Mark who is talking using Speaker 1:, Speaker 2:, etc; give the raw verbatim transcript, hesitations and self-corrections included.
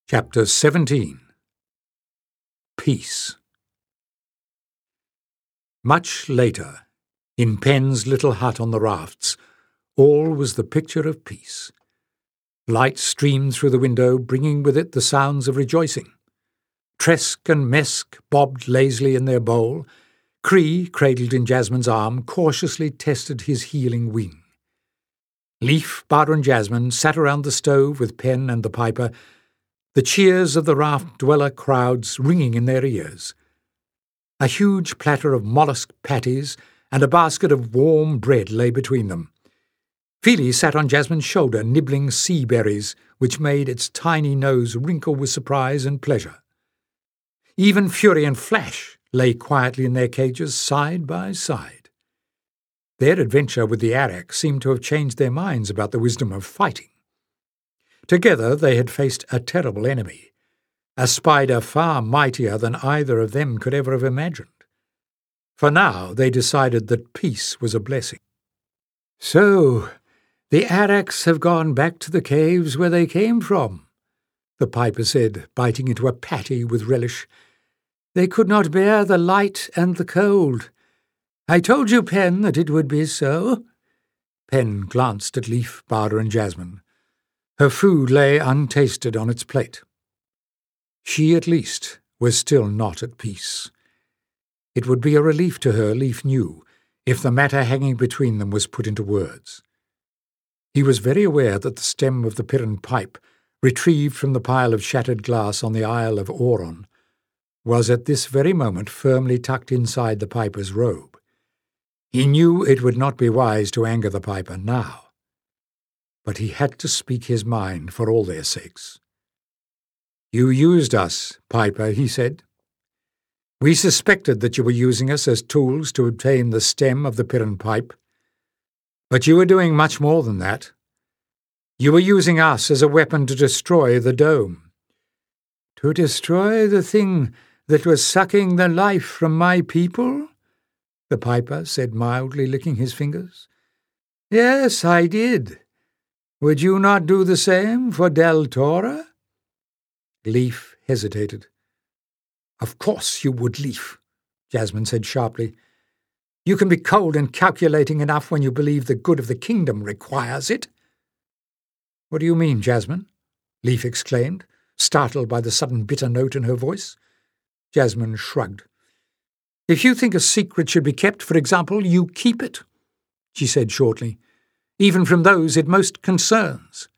Speaker 1: Chapter seventeen. Peace. Much later, in Penn's little hut on the rafts, all was the picture of peace. Light streamed through the window, bringing with it the sounds of rejoicing. Tresk and Mesk bobbed lazily in their bowl. Cree, cradled in Jasmine's arm, cautiously tested his healing wing. Leaf, Barbara and Jasmine sat around the stove with Penn and the piper, the cheers of the raft-dweller crowds ringing in their ears. A huge platter of mollusk patties and a basket of warm bread lay between them. Feely sat on Jasmine's shoulder, nibbling sea berries, which made its tiny nose wrinkle with surprise and pleasure. Even Fury and Flash lay quietly in their cages, side by side. Their adventure with the Arak seemed to have changed their minds about the wisdom of fighting. Together they had faced a terrible enemy, a spider far mightier than either of them could ever have imagined. For now they decided that peace was a blessing. "So, the Araks have gone back to the caves where they came from," the piper said, biting into a patty with relish. "They could not bear the light and the cold. I told you, Penn, that it would be so." Penn glanced at Leaf, Barbara and Jasmine. Her food lay untasted on its plate. She, at least, was still not at peace. It would be a relief to her, Leaf knew, if the matter hanging between them was put into words. He was very aware that the stem of the Piran pipe, retrieved from the pile of shattered glass on the Isle of Auron, was at this very moment firmly tucked inside the piper's robe. He knew it would not be wise to anger the piper now. But he had to speak his mind for all their sakes. "You used us, Piper," he said. "We suspected that you were using us as tools to obtain the stem of the Piran pipe. But you were doing much more than that. You were using us as a weapon to destroy the dome." "To destroy the thing that was sucking the life from my people?" the piper said mildly, licking his fingers. "Yes, I did. Would you not do the same for Del Tora?" Leaf hesitated. "Of course you would, Leaf," Jasmine said sharply. "You can be cold and calculating enough when you believe the good of the kingdom requires it." "What do you mean, Jasmine?" Leaf exclaimed, startled by the sudden bitter note in her voice. Jasmine shrugged. "If you think a secret should be kept, for example, you keep it," she said shortly, "even from those it most concerns."